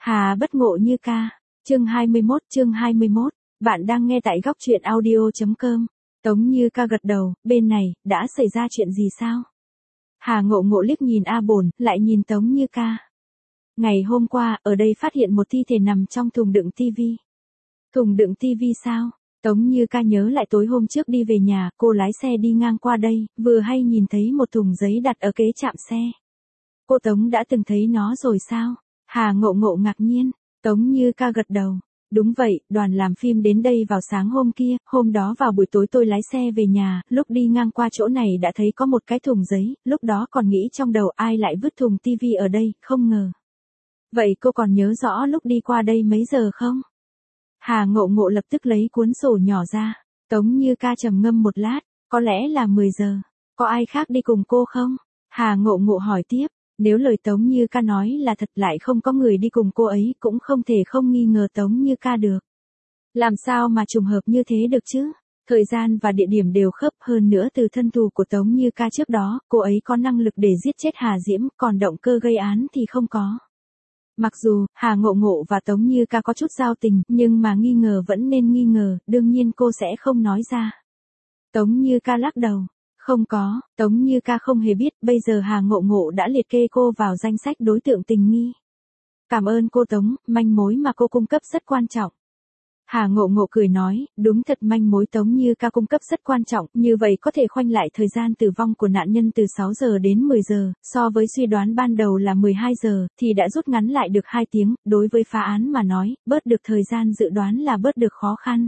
Hà bất ngộ như ca. Chương 21. Bạn đang nghe tại góc truyện audio.com. Tống Như ca gật đầu, bên này, đã xảy ra chuyện gì sao? Hà ngộ ngộ liếc nhìn A Bồn, lại nhìn Tống Như ca. Ngày hôm qua, ở đây phát hiện một thi thể nằm trong thùng đựng tivi. Thùng đựng tivi sao? Tống Như ca nhớ lại tối hôm trước đi về nhà, cô lái xe đi ngang qua đây, vừa hay nhìn thấy một thùng giấy đặt ở kế trạm xe. Cô Tống đã từng thấy nó rồi sao? Hà ngộ ngộ ngạc nhiên. Tống Như ca gật đầu. Đúng vậy, đoàn làm phim đến đây vào sáng hôm kia, hôm đó vào buổi tối tôi lái xe về nhà, lúc đi ngang qua chỗ này đã thấy có một cái thùng giấy, lúc đó còn nghĩ trong đầu ai lại vứt thùng tivi ở đây, không ngờ. Vậy cô còn nhớ rõ lúc đi qua đây mấy giờ không? Hà ngộ ngộ lập tức lấy cuốn sổ nhỏ ra. Tống Như ca trầm ngâm một lát, có lẽ là 10 giờ. Có ai khác đi cùng cô không? Hà ngộ ngộ hỏi tiếp. Nếu lời Tống Như ca nói là thật lại không có người đi cùng cô ấy cũng không thể không nghi ngờ Tống Như ca được. Làm sao mà trùng hợp như thế được chứ? Thời gian và địa điểm đều khớp, hơn nữa từ thân thủ của Tống Như ca trước đó, cô ấy có năng lực để giết chết Hà Diễm, còn động cơ gây án thì không có. Mặc dù, Hà Ngộ Ngộ và Tống Như ca có chút giao tình, nhưng mà nghi ngờ vẫn nên nghi ngờ, đương nhiên cô sẽ không nói ra. Tống Như ca lắc đầu. Không có, Tống Như ca không hề biết, bây giờ Hà Ngộ Ngộ đã liệt kê cô vào danh sách đối tượng tình nghi. Cảm ơn cô Tống, manh mối mà cô cung cấp rất quan trọng. Hà Ngộ Ngộ cười nói, đúng thật, manh mối Tống Như ca cung cấp rất quan trọng, như vậy có thể khoanh lại thời gian tử vong của nạn nhân từ 6 giờ đến 10 giờ, so với suy đoán ban đầu là 12 giờ, thì đã rút ngắn lại được 2 tiếng, đối với phá án mà nói, bớt được thời gian dự đoán là bớt được khó khăn.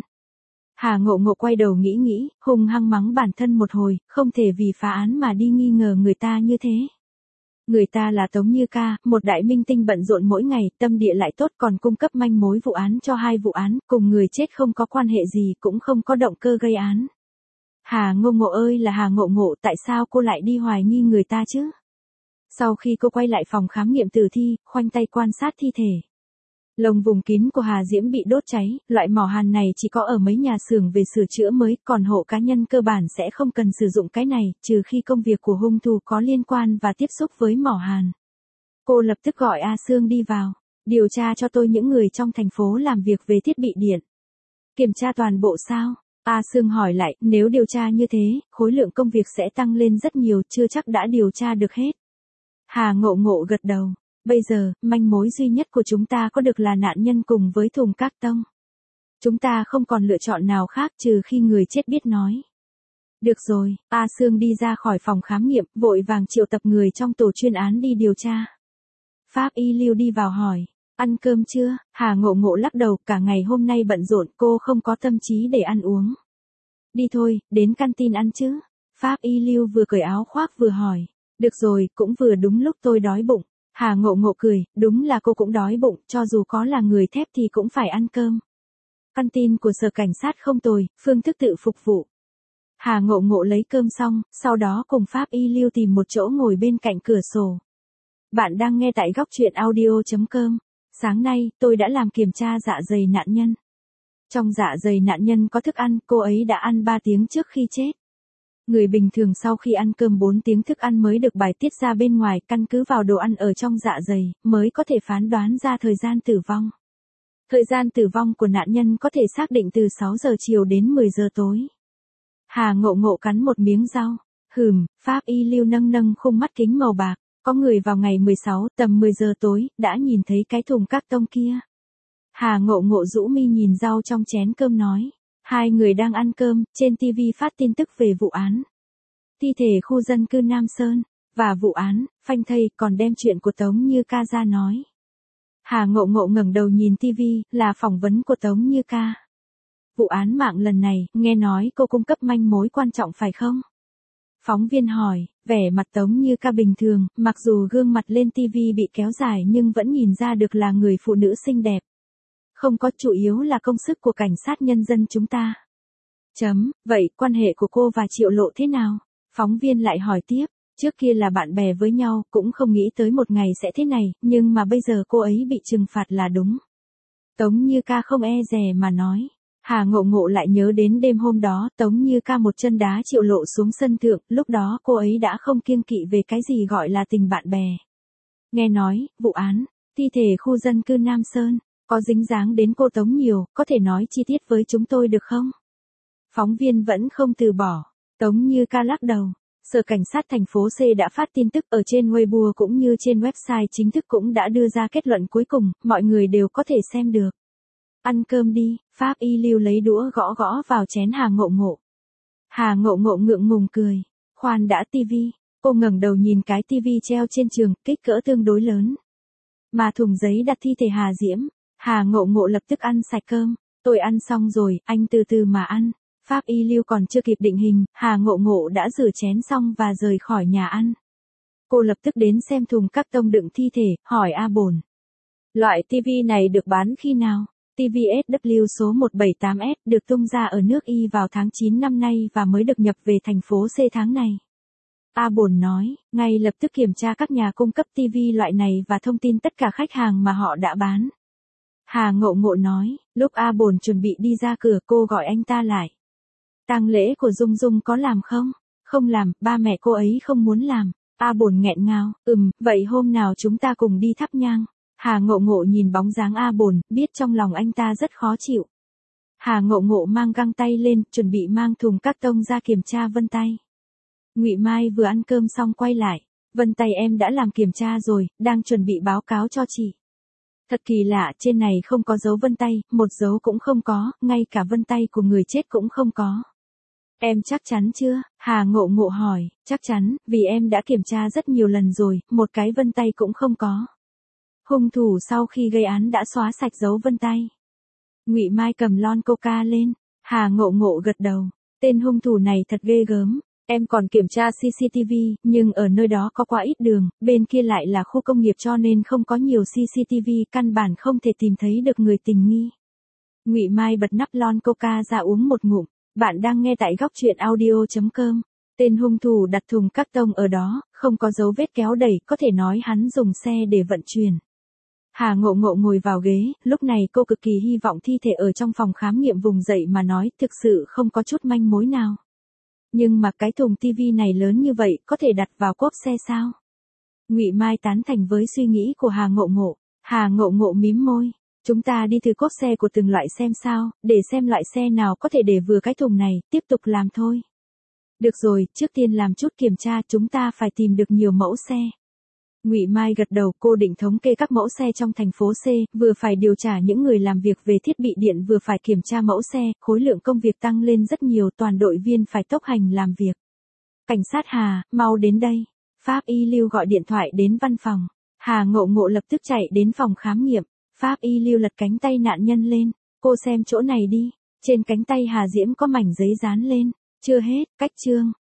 Hà Ngộ Ngộ quay đầu nghĩ, hung hăng mắng bản thân một hồi, không thể vì phá án mà đi nghi ngờ người ta như thế. Người ta là Tống Như ca, một đại minh tinh bận rộn mỗi ngày, tâm địa lại tốt, còn cung cấp manh mối vụ án cho 2 vụ án, cùng người chết không có quan hệ gì, cũng không có động cơ gây án. Hà Ngộ Ngộ ơi là Hà Ngộ Ngộ, tại sao cô lại đi hoài nghi người ta chứ? Sau khi cô quay lại phòng khám nghiệm tử thi, khoanh tay quan sát thi thể. Lồng vùng kín của Hà Diễm bị đốt cháy, loại mỏ hàn này chỉ có ở mấy nhà xưởng về sửa chữa mới, còn hộ cá nhân cơ bản sẽ không cần sử dụng cái này, trừ khi công việc của hung thủ có liên quan và tiếp xúc với mỏ hàn. Cô lập tức gọi A Sương đi vào. Điều tra cho tôi những người trong thành phố làm việc về thiết bị điện. Kiểm tra toàn bộ sao? A Sương hỏi lại, nếu điều tra như thế, khối lượng công việc sẽ tăng lên rất nhiều, chưa chắc đã điều tra được hết. Hà Ngộ Ngộ gật đầu. Bây giờ, manh mối duy nhất của chúng ta có được là nạn nhân cùng với thùng các tông. Chúng ta không còn lựa chọn nào khác trừ khi người chết biết nói. Được rồi, A Sương đi ra khỏi phòng khám nghiệm, vội vàng triệu tập người trong tổ chuyên án đi điều tra. Pháp y Lưu đi vào hỏi, ăn cơm chưa? Hà Ngộ Ngộ lắc đầu, cả ngày hôm nay bận rộn, cô không có tâm trí để ăn uống. Đi thôi, đến canteen ăn chứ? Pháp y Lưu vừa cởi áo khoác vừa hỏi. Được rồi, cũng vừa đúng lúc tôi đói bụng. Hà Ngộ Ngộ cười, đúng là cô cũng đói bụng, cho dù có là người thép thì cũng phải ăn cơm. Canteen của sở cảnh sát không tồi, phương thức tự phục vụ. Hà Ngộ Ngộ lấy cơm xong, sau đó cùng Pháp y Lưu tìm một chỗ ngồi bên cạnh cửa sổ. Bạn đang nghe tại góc truyện audio.com. Sáng nay, tôi đã làm kiểm tra dạ dày nạn nhân. Trong dạ dày nạn nhân có thức ăn, cô ấy đã ăn 3 tiếng trước khi chết. Người bình thường sau khi ăn cơm 4 tiếng thức ăn mới được bài tiết ra bên ngoài, căn cứ vào đồ ăn ở trong dạ dày, mới có thể phán đoán ra thời gian tử vong. Thời gian tử vong của nạn nhân có thể xác định từ 6 giờ chiều đến 10 giờ tối. Hà Ngộ Ngộ cắn một miếng rau. Pháp y Lưu nâng khung mắt kính màu bạc. Có người vào ngày 16, tầm 10 giờ tối, đã nhìn thấy cái thùng các tông kia. Hà Ngộ Ngộ rũ mi nhìn rau trong chén cơm nói. 2 người đang ăn cơm, trên TV phát tin tức về vụ án. Thi thể khu dân cư Nam Sơn, và vụ án, phanh thây, còn đem chuyện của Tống Như ca ra nói. Hà Ngộ Ngộ ngẩng đầu nhìn TV, là phỏng vấn của Tống Như ca. Vụ án mạng lần này, nghe nói cô cung cấp manh mối quan trọng phải không? Phóng viên hỏi, vẻ mặt Tống Như ca bình thường, mặc dù gương mặt lên TV bị kéo dài nhưng vẫn nhìn ra được là người phụ nữ xinh đẹp. Không có, chủ yếu là công sức của cảnh sát nhân dân chúng ta. Vậy, quan hệ của cô và Triệu Lộ thế nào? Phóng viên lại hỏi tiếp, trước kia là bạn bè với nhau, cũng không nghĩ tới một ngày sẽ thế này, nhưng mà bây giờ cô ấy bị trừng phạt là đúng. Tống Như ca không e dè mà nói. Hà Ngộ Ngộ lại nhớ đến đêm hôm đó, Tống Như ca một chân đá Triệu Lộ xuống sân thượng, lúc đó cô ấy đã không kiêng kỵ về cái gì gọi là tình bạn bè. Nghe nói, vụ án, Thi thể khu dân cư Nam Sơn, có dính dáng đến cô Tống nhiều, có thể nói chi tiết với chúng tôi được không? Phóng viên vẫn không từ bỏ. Tống Như Ca lắc đầu. Sở Cảnh sát thành phố C đã phát tin tức ở trên Weibo cũng như trên website chính thức cũng đã đưa ra kết luận cuối cùng, mọi người đều có thể xem được. Ăn cơm đi, Pháp Y Lưu lấy đũa gõ gõ vào chén Hà Ngộ Ngộ. Hà Ngộ Ngộ ngượng ngùng cười. Khoan đã, tivi. Cô ngẩng đầu nhìn cái tivi treo trên giường, kích cỡ tương đối lớn. Mà thùng giấy đặt thi thể Hà Diễm. Hà Ngộ Ngộ lập tức ăn sạch cơm. Tôi ăn xong rồi, anh từ từ mà ăn. Pháp Y Lưu còn chưa kịp định hình, Hà Ngộ Ngộ đã rửa chén xong và rời khỏi nhà ăn. Cô lập tức đến xem thùng các tông đựng thi thể, hỏi A Bồn. Loại TV này được bán khi nào? TV SW số 178S được tung ra ở nước Y vào tháng 9 năm nay và mới được nhập về thành phố C tháng này. A Bồn nói, ngay lập tức kiểm tra các nhà cung cấp TV loại này và thông tin tất cả khách hàng mà họ đã bán. Hà Ngộ Ngộ nói, lúc A Bồn chuẩn bị đi ra cửa cô gọi anh ta lại. Tang lễ của Dung Dung có làm không? Không làm, ba mẹ cô ấy không muốn làm. A Bồn nghẹn ngào, vậy hôm nào chúng ta cùng đi thắp nhang. Hà Ngộ Ngộ nhìn bóng dáng A Bồn, biết trong lòng anh ta rất khó chịu. Hà Ngộ Ngộ mang găng tay lên, chuẩn bị mang thùng các tông ra kiểm tra vân tay. Ngụy Mai vừa ăn cơm xong quay lại. Vân tay em đã làm kiểm tra rồi, đang chuẩn bị báo cáo cho chị. Thật kỳ lạ, trên này không có dấu vân tay, một dấu cũng không có, ngay cả vân tay của người chết cũng không có. Em chắc chắn chưa? Hà Ngộ Ngộ hỏi, chắc chắn, vì em đã kiểm tra rất nhiều lần rồi, một cái vân tay cũng không có. Hung thủ sau khi gây án đã xóa sạch dấu vân tay. Ngụy Mai cầm lon coca lên. Hà Ngộ Ngộ gật đầu. Tên hung thủ này thật ghê gớm. Em còn kiểm tra CCTV, nhưng ở nơi đó có quá ít đường, bên kia lại là khu công nghiệp cho nên không có nhiều CCTV, căn bản không thể tìm thấy được người tình nghi. Ngụy Mai bật nắp lon coca ra uống một ngụm. Bạn đang nghe tại góc truyện audio.com. Tên hung thủ đặt thùng các tông ở đó, không có dấu vết kéo đẩy, có thể nói hắn dùng xe để vận chuyển. Hà Ngộ Ngộ ngồi vào ghế, lúc này cô cực kỳ hy vọng thi thể ở trong phòng khám nghiệm vùng dậy mà nói, thực sự không có chút manh mối nào. Nhưng mà cái thùng tivi này lớn như vậy, có thể đặt vào cốp xe sao? Ngụy Mai tán thành với suy nghĩ của Hà Ngộ Ngộ. Hà Ngộ Ngộ mím môi. Chúng ta đi thử cốp xe của từng loại xem sao, để xem loại xe nào có thể để vừa cái thùng này, tiếp tục làm thôi. Được rồi, trước tiên làm chút kiểm tra, chúng ta phải tìm được nhiều mẫu xe. Ngụy Mai gật đầu, cô định thống kê các mẫu xe trong thành phố C, vừa phải điều trả những người làm việc về thiết bị điện vừa phải kiểm tra mẫu xe, khối lượng công việc tăng lên rất nhiều, toàn đội viên phải tốc hành làm việc. Cảnh sát Hà, mau đến đây. Pháp Y Lưu gọi điện thoại đến văn phòng. Hà Ngộ Ngộ lập tức chạy đến phòng khám nghiệm. Pháp Y Lưu lật cánh tay nạn nhân lên. Cô xem chỗ này đi. Trên cánh tay Hà Diễm có mảnh giấy dán lên. Chưa hết, cách chương.